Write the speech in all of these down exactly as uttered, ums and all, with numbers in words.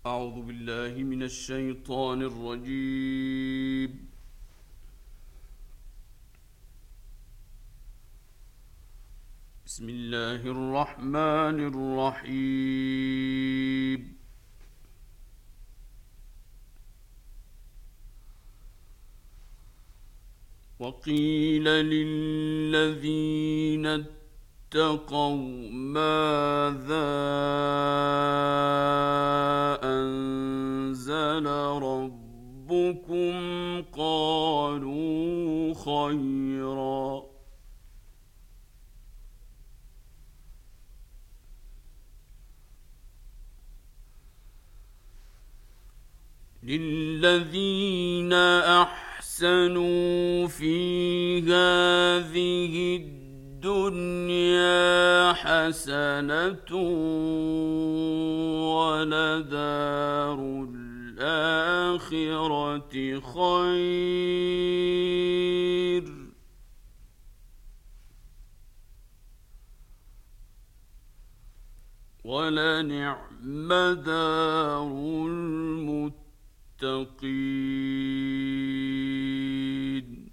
أعوذ بالله من الشيطان الرجيم. بسم الله الرحمن الرحيم. وقيل للذين اتقوا ماذا أنزل ربكم قالوا خيرا للذين أحسنوا في هذه الدنيا حسنة ولدار الآخرة خير ولنعم دار المتقين.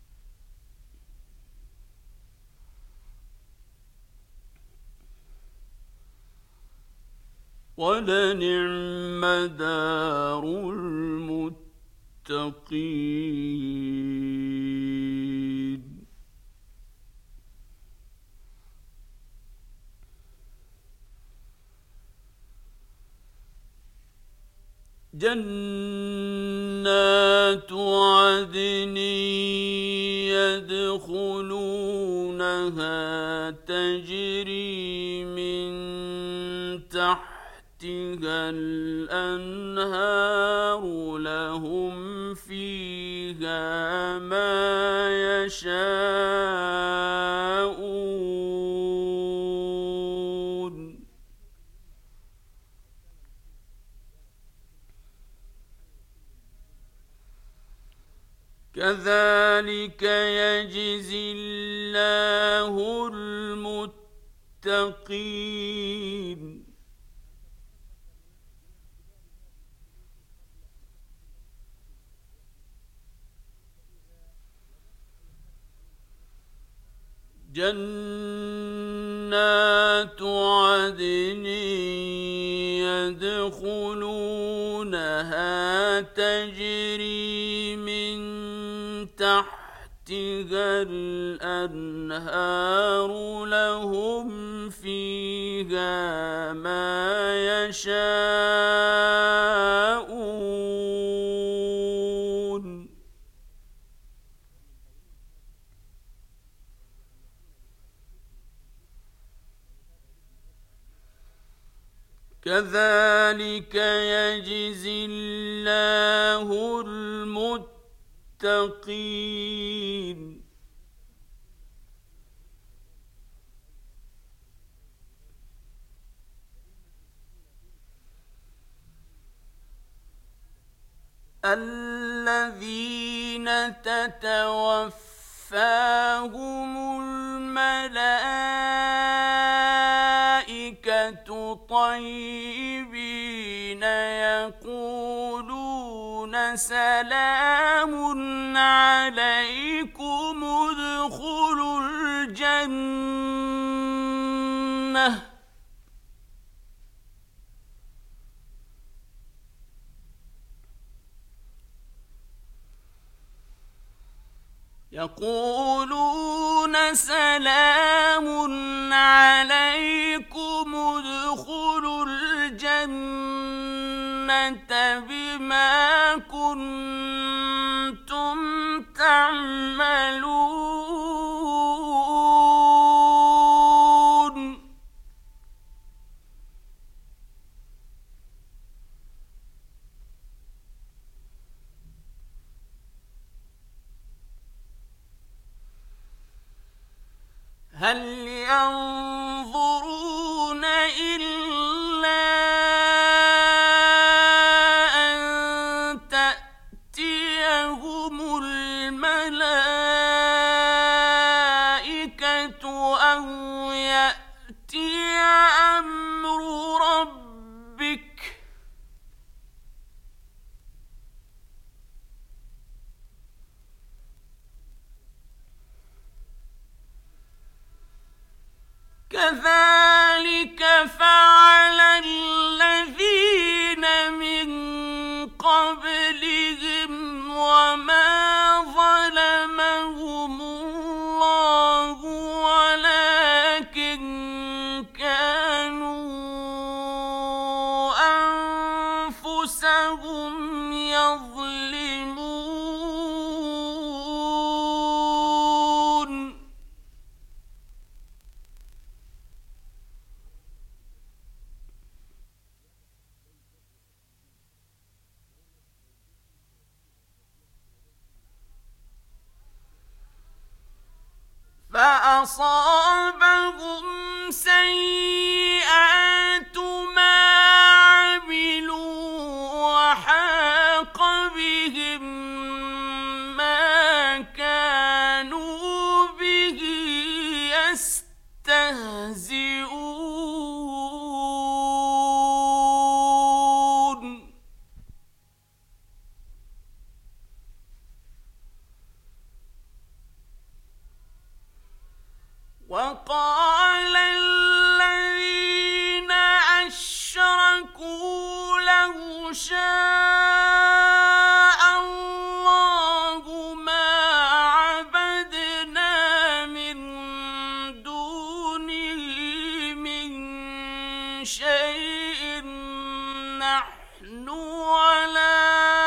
ولنعم دار المتقين. جنات عدن يدخلونها تجري من تحتها الأنهار لهم فيها ما يشاءون كذلك يجزي الله المتقين. جنات عدن يدخلونها تجري من تحتها الأنهار لهم فيها ما يشاءون كذلك يجزي الله المتقين. الذين تتوفاهم الملائكة طيبين يقولون سلام عليكم ادخلوا الجنة يقولون سلام عليكم ادخلوا الجنة بما كنتم تعملون هل ينظرون إلا أن تأتيهم الملائكة أو يأتي أمر ربك كذلك فعل الذين من قبلهم وما ظلمهم الله ولكن كانوا أنفسهم يظلمون. فأصابهم سيئات ما عملوا وحاق بهم ما كانوا به يستهزئون. وقال الذين أشركوا لو شاء الله ما عبدنا من دونه من شيء نحن ولا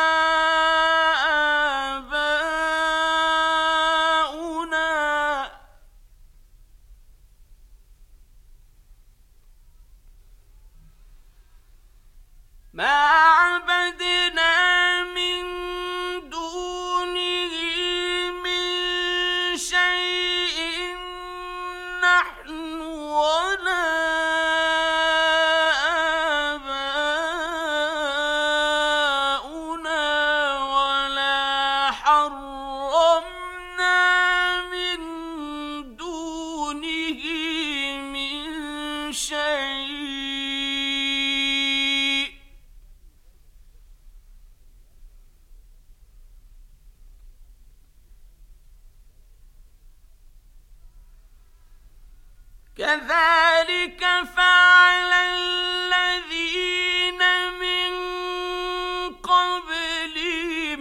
ما عبدنا من دونه من شيء نحن ولا آباؤنا ولا حرمنا من دونه من شيء كذلك فعل الذين من قبلهم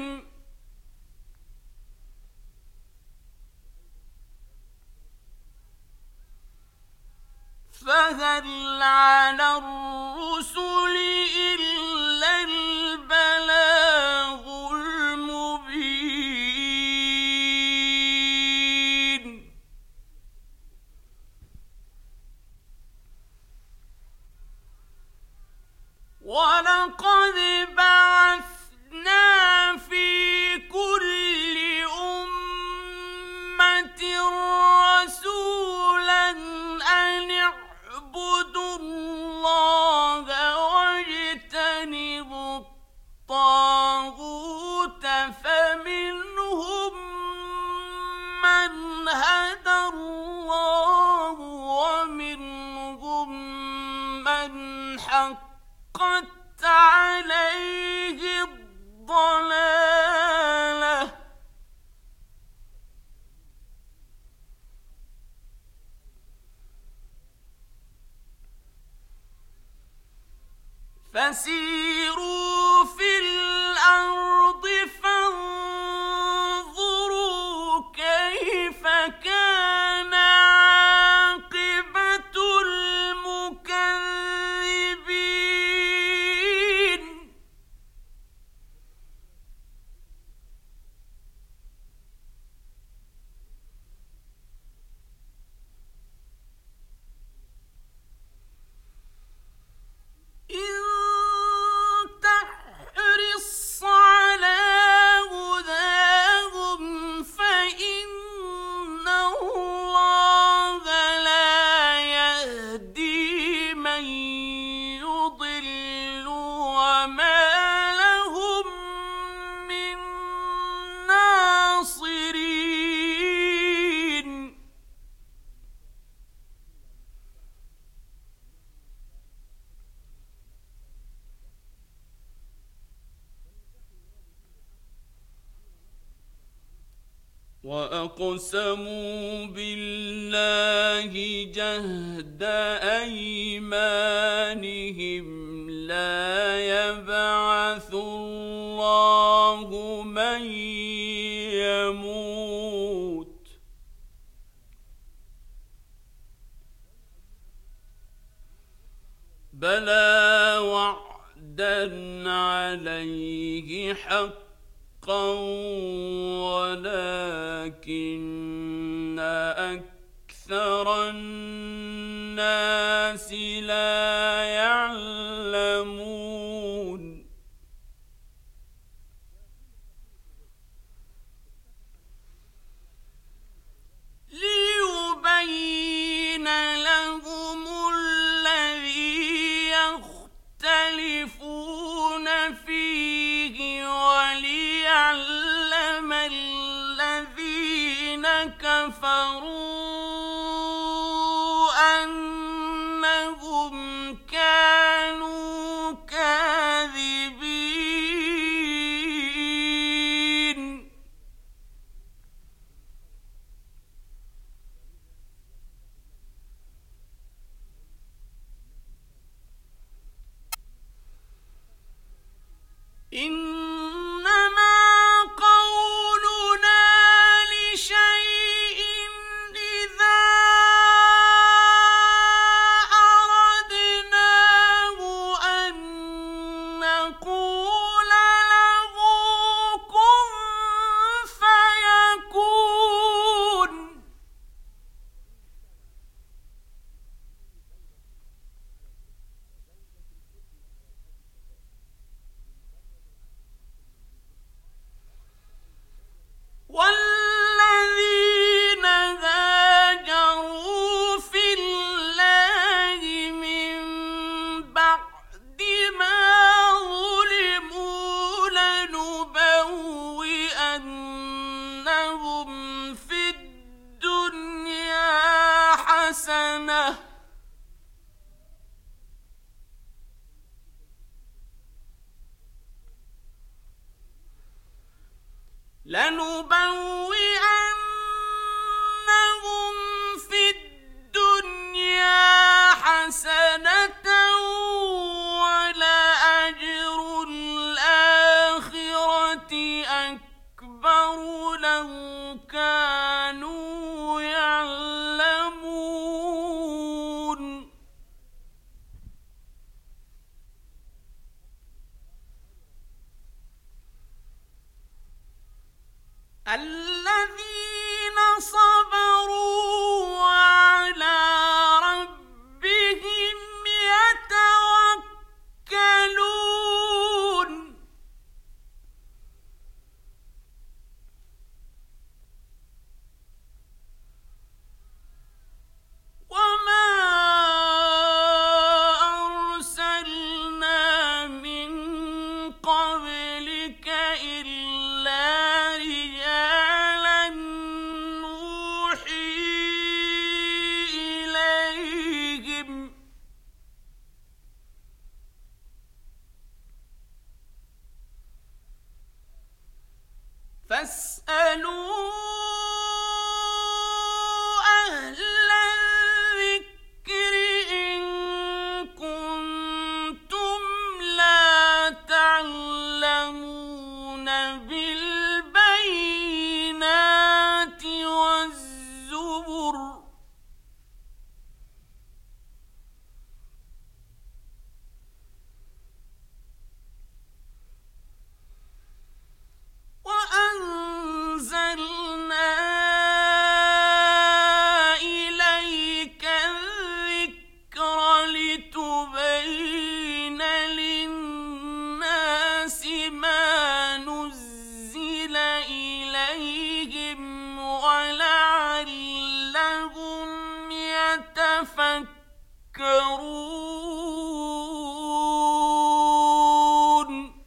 فهل على الرسل إلا البلاغ المبين. ولقد بعثنا في كل أمة رسولا أن اعبدوا الله واجتنبوا الطاغوت فمنهم من هدى الله ومنهم من حقت عليه الضلالة. فسيروا في الأرض فانظروا كيف كان عاقبة المكذبين. إن وأقسموا بالله جهد أيمانهم لا يبعث الله من يموت بلى وعدا عليه حقا ولكن أكثر الناس لا يعلمون ليبين لهم الذي يختلفون فيه وليعلم الذين كفروا أنهم كانوا كاذبين إنما قولنا لشيء إذا أردناه أن نقول له كن فيكون والذين هاجروا في الله من بعد ما ظلموا لنبوئنهم في الدنيا حسنة لنبوئنهم في الدنيا حسنة ولأجر الآخرة أكبر لو كانوا يعلمون الذين صبروا وعلى ربهم يتوكلون وما أرسلنا من قبلك إلا رجالا نوحي إليهم فاسألوا أهل الذكر إن كنتم لا تعلمون بالبينات والزبر وأنزلنا إليك الذكر لتبين للناس ما نزل إليهم ولعلهم يتفكرون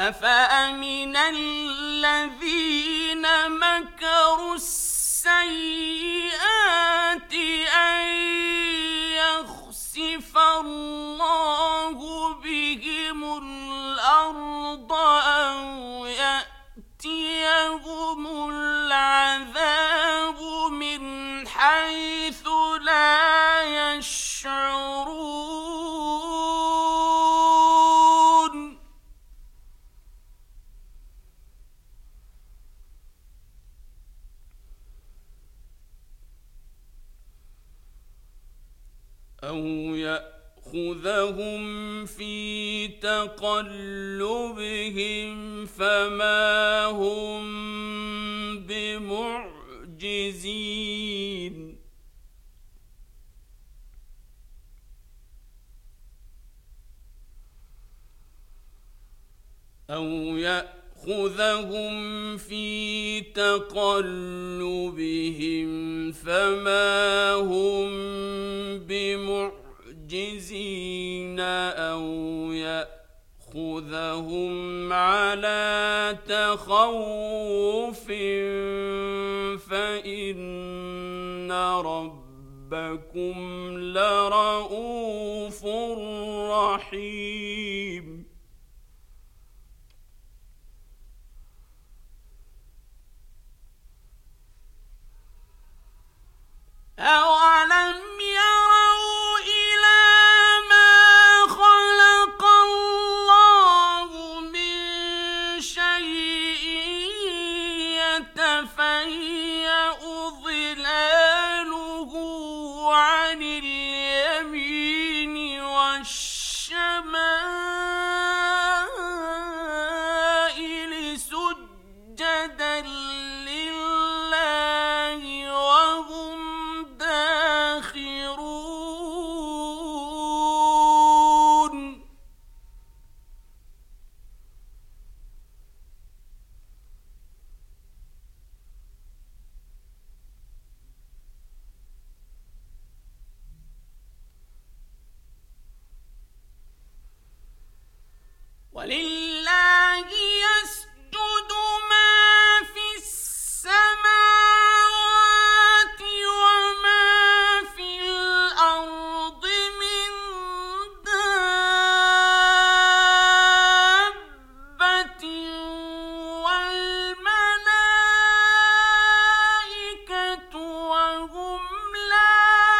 أفأمن الذين مكروا السيئات أن يخسف الله بهم الأرض أو يأتيهم العذاب من حيث لا يشعرون أو يأخذهم في تقلبهم فما هم بمعجزين أو يأخذهم في تقلبهم فما هم بمعجزين أو يأخذهم على تخوف فإن ربكم لرؤوف رحيم أَوَلَمْ يَرَوْا إِلَى مَا خَلَقَ اللَّهُ مِن شَيْءٍ يَتَفَيَّأُ ظِلَالُهُ عَنِ الْيَمِينِ وَالشَّمَائِلِ سُجَّدًا لِّلَّهِ وَهُمْ دَاخِرُونَ وَلِلَّهِ يَسْجُدُ مَا فِي السَّمَاوَاتِ وَمَا فِي الْأَرْضِ مِن دَابَّةٍ وَالْمَلَائِكَةُ وَهُمْ لَا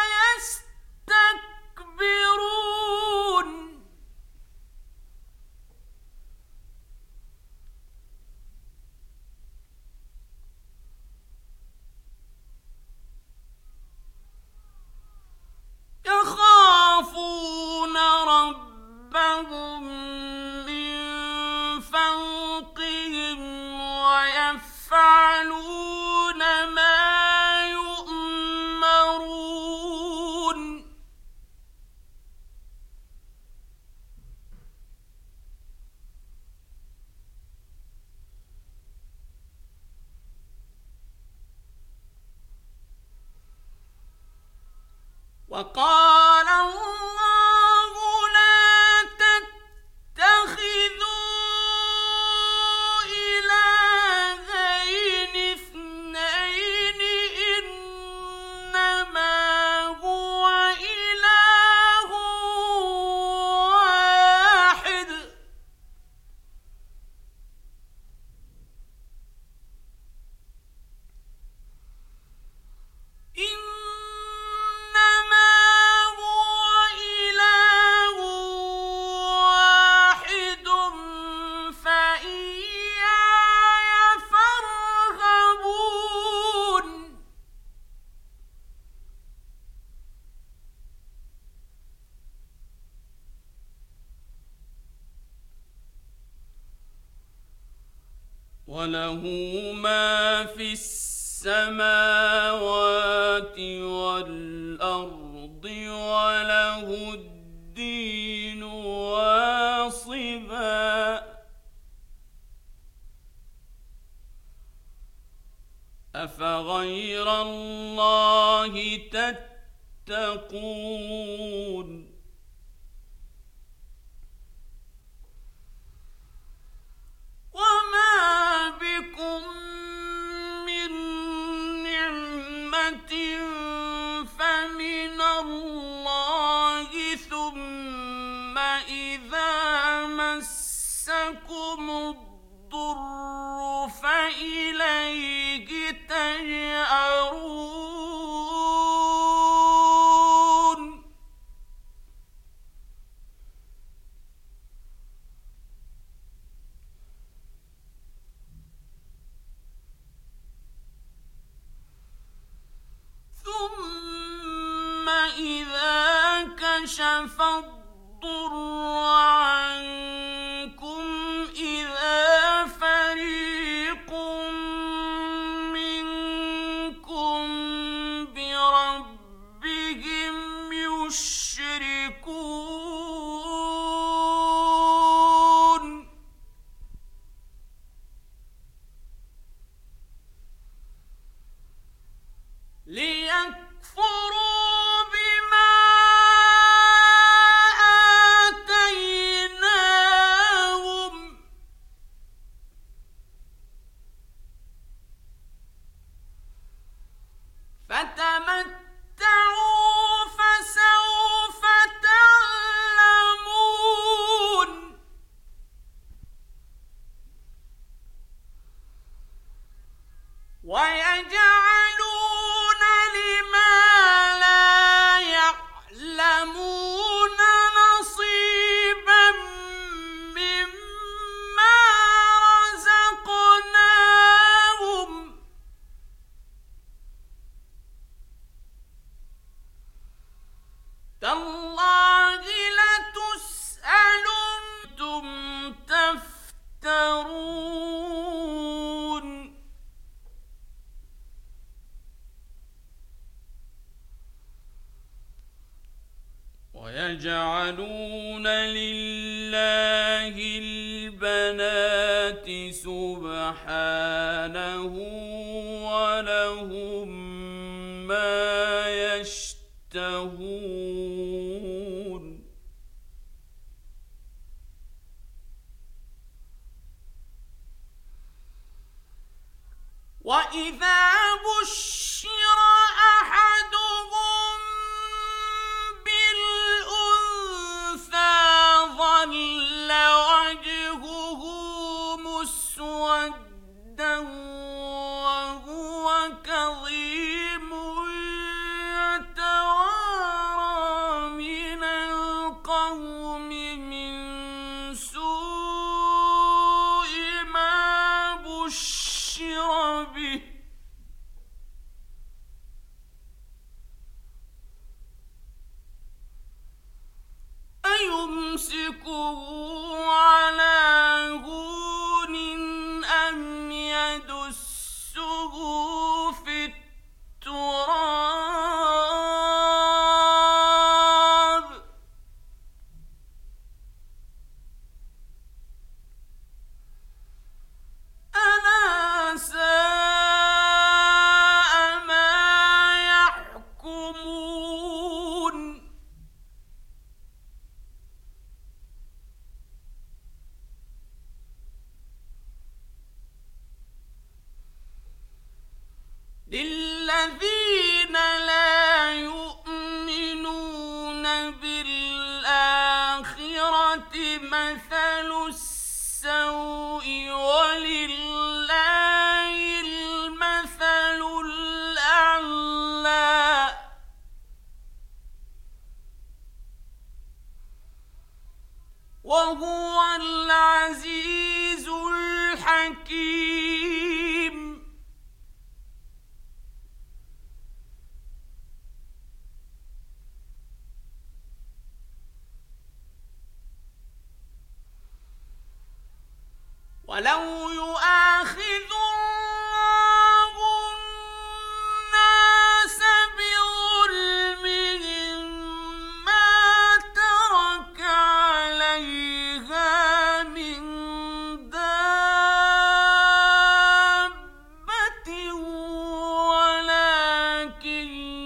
يَسْتَكْبِرُونَ يَخَافُونَ رَبَّهُم مِّن فَوْقِهِمْ وَيَفْعَلُونَ مَا يُؤْمَرُونَ وَقَالَ اللَّهُ لَا تَتَّخِذُوا إِلَٰهَيْنِ اثْنَيْنِ إِنَّمَا هُوَ إِلَٰهٌ وَاحِدٌ إِنَّمَا هُوَ إِلَٰهٌ وَاحِدٌ فَإِيَّايَ فَارْهَبُونِ وَلَهُ مَا فِي السَّمَاوَاتِ وَالْأَرْضِ وَلَهُ الدِّينُ وَاصِبًا أَفَغَيْرَ اللَّهِ تَتَّقُونَ إذا مسكم الضر فإليه تجأرون ثم إذا كشف الضر عنكم إذا فريق منكم بربهم يشركون ليكفروا بما آتيناهم فتمتعوا فسوف تعلمون ويجعلون لما لا يعلمون نصيبا مما رزقناهم تالله لتسألن تفترون ويجعلون لله البنات سبحانه ولهم ما يشتهون وإذا بشر أحدهم بالأنثى ظل وجهه مسودا وهو كظيم يتوارى من القوم من سوء ما بشر به أيمسكه على هون أم يدسه في التراب ألا ساء ما يحكمون للذين لا يؤمنون بالآخرة مثل السوء ولله المثل الأعلى وهو العزيز الحكيم ولو يؤاخذ الله الناس بظلمهم ما ترك عليها من دابة ولكن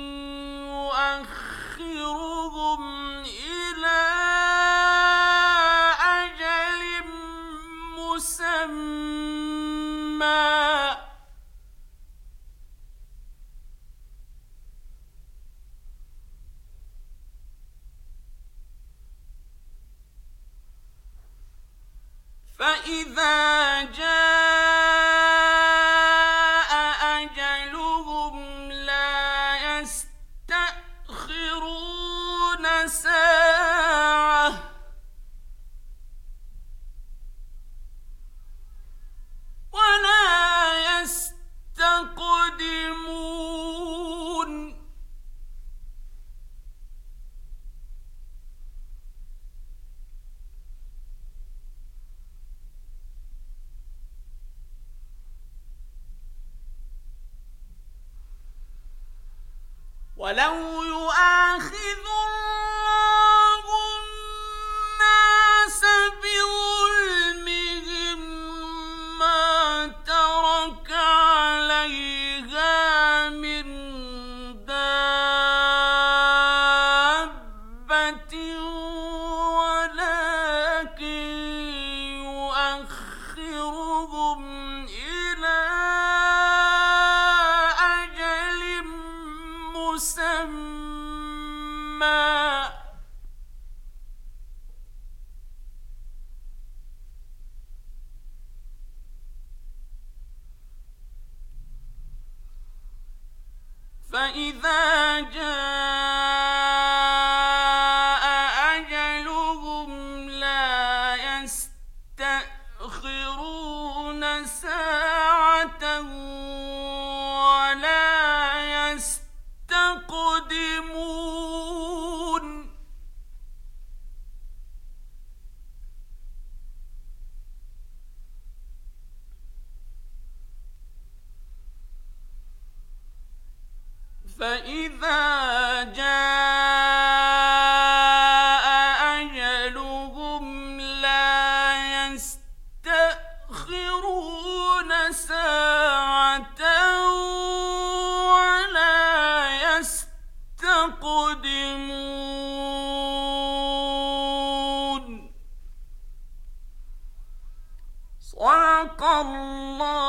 يؤخرهم إلى أجل مسمى فإذا جاء أجلهم لا يستأخرون ساعة ولا يستقدمون ولو يؤاخذ الله الناس بظلمهم ما ترك عليها من دابة ولكن يؤخرهم إلى أجل مسمى فإذا جاء أجلهم لا يستأخرون ساعة ولا يستقدمون فإذا جاء أجلهم لا يستأخرون ساعة ولا يستقدمون. صدق الله